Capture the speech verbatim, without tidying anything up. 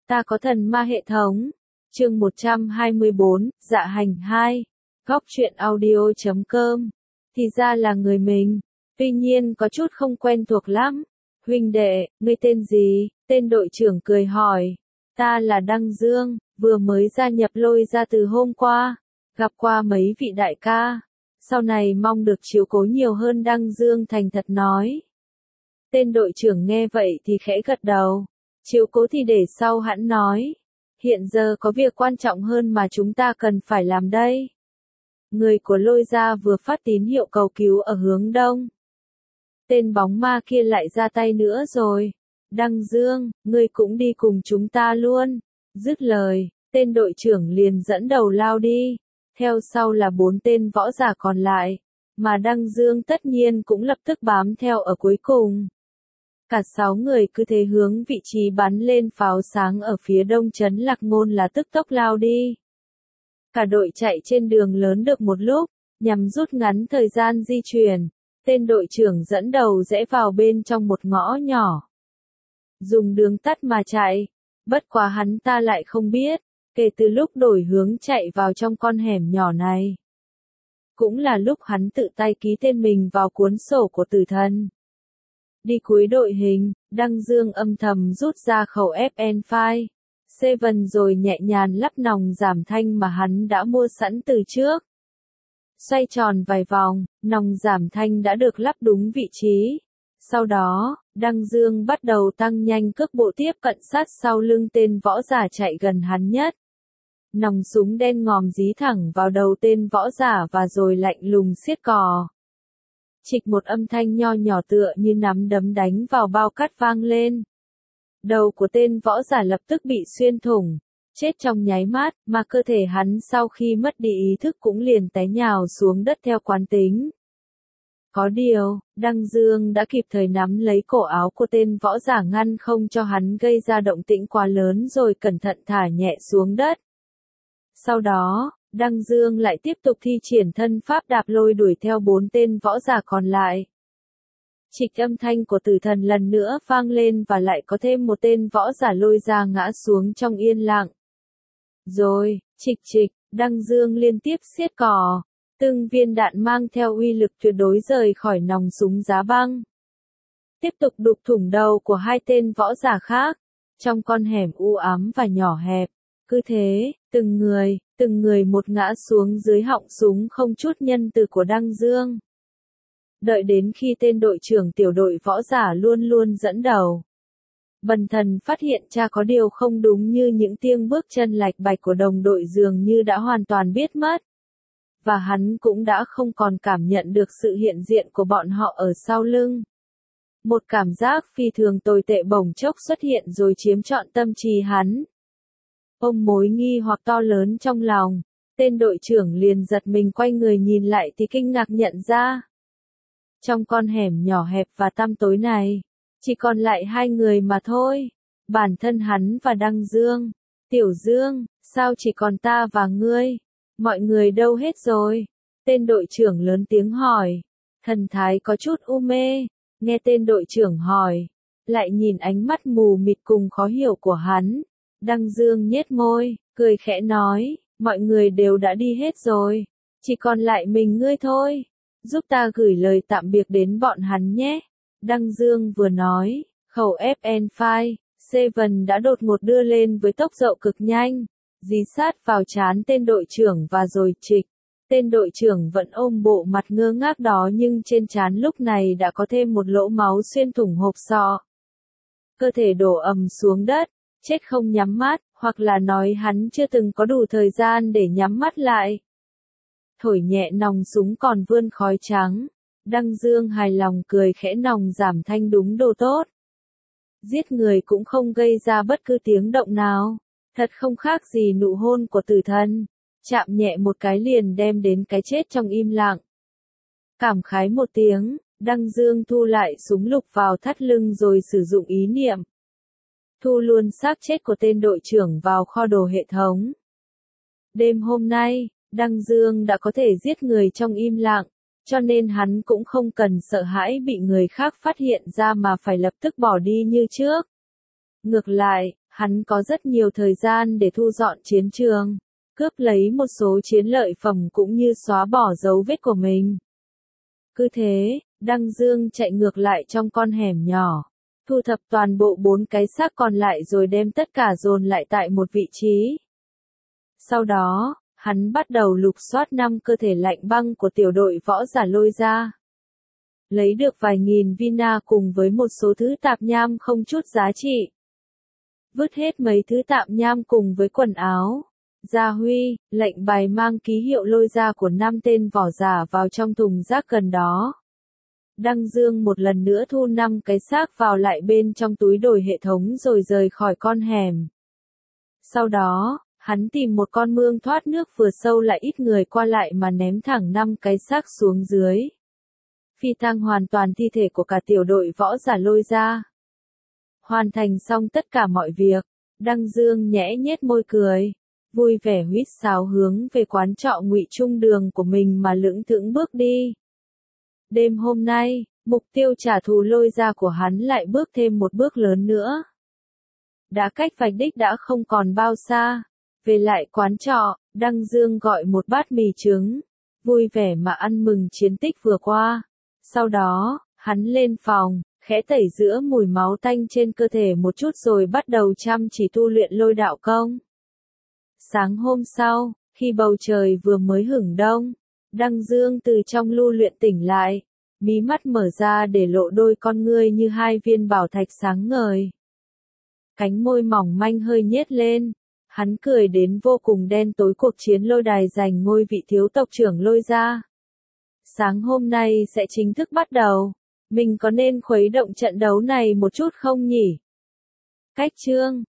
Ta có thần ma hệ thống. Chương một trăm hai mươi bốn, Dạ hành hai. Góc truyện audio chấm com. Thì ra là người mình. Tuy nhiên có chút không quen thuộc lắm. Huynh đệ, ngươi tên gì? Tên đội trưởng cười hỏi. Ta là Đăng Dương, vừa mới gia nhập Lôi Gia từ hôm qua. Gặp qua mấy vị đại ca. Sau này mong được chiếu cố nhiều hơn. Đăng Dương thành thật nói. Tên đội trưởng nghe vậy thì khẽ gật đầu. Chiếu cố thì để sau hẵng nói. Hiện giờ có việc quan trọng hơn mà chúng ta cần phải làm đây. Người của Lôi Gia vừa phát tín hiệu cầu cứu ở hướng đông. Tên bóng ma kia lại ra tay nữa rồi. Đăng Dương, ngươi cũng đi cùng chúng ta luôn. Dứt lời, tên đội trưởng liền dẫn đầu lao đi. Theo sau là bốn tên võ giả còn lại. Mà Đăng Dương tất nhiên cũng lập tức bám theo ở cuối cùng. Cả sáu người cứ thế hướng vị trí bắn lên pháo sáng ở phía đông trấn Lạc Ngôn là tức tốc lao đi. Cả đội chạy trên đường lớn được một lúc, nhằm rút ngắn thời gian di chuyển. Tên đội trưởng dẫn đầu rẽ vào bên trong một ngõ nhỏ. Dùng đường tắt mà chạy. Bất quá hắn ta lại không biết, kể từ lúc đổi hướng chạy vào trong con hẻm nhỏ này. Cũng là lúc hắn tự tay ký tên mình vào cuốn sổ của tử thần. Đi cuối đội hình, Đăng Dương âm thầm rút ra khẩu ép en năm rồi nhẹ nhàng lắp nòng giảm thanh mà hắn đã mua sẵn từ trước. Xoay tròn vài vòng, nòng giảm thanh đã được lắp đúng vị trí. Sau đó, Đăng Dương bắt đầu tăng nhanh cước bộ tiếp cận sát sau lưng tên võ giả chạy gần hắn nhất. Nòng súng đen ngòm dí thẳng vào đầu tên võ giả và rồi lạnh lùng siết cò. Chịch một âm thanh nho nhỏ tựa như nắm đấm đánh vào bao cát vang lên. Đầu của tên võ giả lập tức bị xuyên thủng, chết trong nháy mắt, mà cơ thể hắn sau khi mất đi ý thức cũng liền té nhào xuống đất theo quán tính. Có điều, Đăng Dương đã kịp thời nắm lấy cổ áo của tên võ giả ngăn không cho hắn gây ra động tĩnh quá lớn rồi cẩn thận thả nhẹ xuống đất. Sau đó, Đăng Dương lại tiếp tục thi triển thân pháp đạp lôi đuổi theo bốn tên võ giả còn lại. Trịch âm thanh của tử thần lần nữa vang lên và lại có thêm một tên võ giả Lôi Gia ngã xuống trong yên lặng. Rồi, trịch trịch, Đăng Dương liên tiếp siết cò, từng viên đạn mang theo uy lực tuyệt đối rời khỏi nòng súng giá băng. Tiếp tục đục thủng đầu của hai tên võ giả khác, trong con hẻm u ám và nhỏ hẹp. Cứ thế, từng người, từng người một ngã xuống dưới họng súng không chút nhân từ của Đăng Dương. Đợi đến khi tên đội trưởng tiểu đội võ giả luôn luôn dẫn đầu. Bần thần phát hiện cha có điều không đúng như những tiếng bước chân lạch bạch của đồng đội dường như đã hoàn toàn biết mất. Và hắn cũng đã không còn cảm nhận được sự hiện diện của bọn họ ở sau lưng. Một cảm giác phi thường tồi tệ bỗng chốc xuất hiện rồi chiếm trọn tâm trí hắn. Ôm mối nghi hoặc to lớn trong lòng, tên đội trưởng liền giật mình quay người nhìn lại thì kinh ngạc nhận ra. Trong con hẻm nhỏ hẹp và tăm tối này, chỉ còn lại hai người mà thôi, bản thân hắn và Đăng Dương. Tiểu Dương, sao chỉ còn ta và ngươi? Mọi người đâu hết rồi? Tên đội trưởng lớn tiếng hỏi, thần thái có chút u mê, nghe tên đội trưởng hỏi, lại nhìn ánh mắt mù mịt cùng khó hiểu của hắn. Đăng Dương nhếch môi, cười khẽ nói, mọi người đều đã đi hết rồi, chỉ còn lại mình ngươi thôi, giúp ta gửi lời tạm biệt đến bọn hắn nhé. Đăng Dương vừa nói, khẩu ép en năm đã đột ngột đưa lên với tốc độ cực nhanh, dí sát vào trán tên đội trưởng và rồi trịch. Tên đội trưởng vẫn ôm bộ mặt ngơ ngác đó nhưng trên trán lúc này đã có thêm một lỗ máu xuyên thủng hộp sọ. Cơ thể đổ ầm xuống đất. Chết không nhắm mắt, hoặc là nói hắn chưa từng có đủ thời gian để nhắm mắt lại. Thổi nhẹ nòng súng còn vươn khói trắng. Đăng Dương hài lòng cười khẽ nòng giảm thanh đúng đồ tốt. Giết người cũng không gây ra bất cứ tiếng động nào. Thật không khác gì nụ hôn của tử thần. Chạm nhẹ một cái liền đem đến cái chết trong im lặng. Cảm khái một tiếng, Đăng Dương thu lại súng lục vào thắt lưng rồi sử dụng ý niệm. Thu luôn xác chết của tên đội trưởng vào kho đồ hệ thống. Đêm hôm nay, Đăng Dương đã có thể giết người trong im lặng, cho nên hắn cũng không cần sợ hãi bị người khác phát hiện ra mà phải lập tức bỏ đi như trước. Ngược lại, Hắn có rất nhiều thời gian để thu dọn chiến trường, cướp lấy một số chiến lợi phẩm cũng như xóa bỏ dấu vết của mình. Cứ thế, Đăng Dương chạy ngược lại trong con hẻm nhỏ, thu thập toàn bộ bốn cái xác còn lại rồi đem tất cả dồn lại tại một vị trí. Sau đó, hắn bắt đầu lục soát năm cơ thể lạnh băng của tiểu đội võ giả Lôi Gia. Lấy được vài nghìn vina cùng với một số thứ tạp nham không chút giá trị. Vứt hết mấy thứ tạp nham cùng với quần áo. Gia Huy, lệnh bài mang ký hiệu Lôi Gia của năm tên võ giả vào trong thùng rác gần đó. Đăng Dương một lần nữa thu năm cái xác vào lại bên trong túi đổi hệ thống rồi rời khỏi con hẻm. Sau đó, hắn tìm một con mương thoát nước vừa sâu lại ít người qua lại mà ném thẳng năm cái xác xuống dưới. Phi tang hoàn toàn thi thể của cả tiểu đội võ giả Lôi Gia. Hoàn thành xong tất cả mọi việc, Đăng Dương nhẽ nhết môi cười, vui vẻ huýt sáo hướng về quán trọ Ngụy Trung Đường của mình mà lững thững bước đi. Đêm hôm nay, mục tiêu trả thù Lôi Gia của hắn lại bước thêm một bước lớn nữa. Đã cách vạch đích đã không còn bao xa. Về lại quán trọ, Đăng Dương gọi một bát mì trứng, vui vẻ mà ăn mừng chiến tích vừa qua. Sau đó, hắn lên phòng, khẽ tẩy giữa mùi máu tanh trên cơ thể một chút rồi bắt đầu chăm chỉ tu luyện lôi đạo công. Sáng hôm sau, khi bầu trời vừa mới hửng đông, Đăng Dương từ trong lưu luyện tỉnh lại, mí mắt mở ra để lộ đôi con ngươi như hai viên bảo thạch sáng ngời. Cánh môi mỏng manh hơi nhếch lên, hắn cười đến vô cùng đen tối cuộc chiến lôi đài giành ngôi vị thiếu tộc trưởng Lôi Gia. Sáng hôm nay sẽ chính thức bắt đầu, mình có nên khuấy động trận đấu này một chút không nhỉ? Cách chương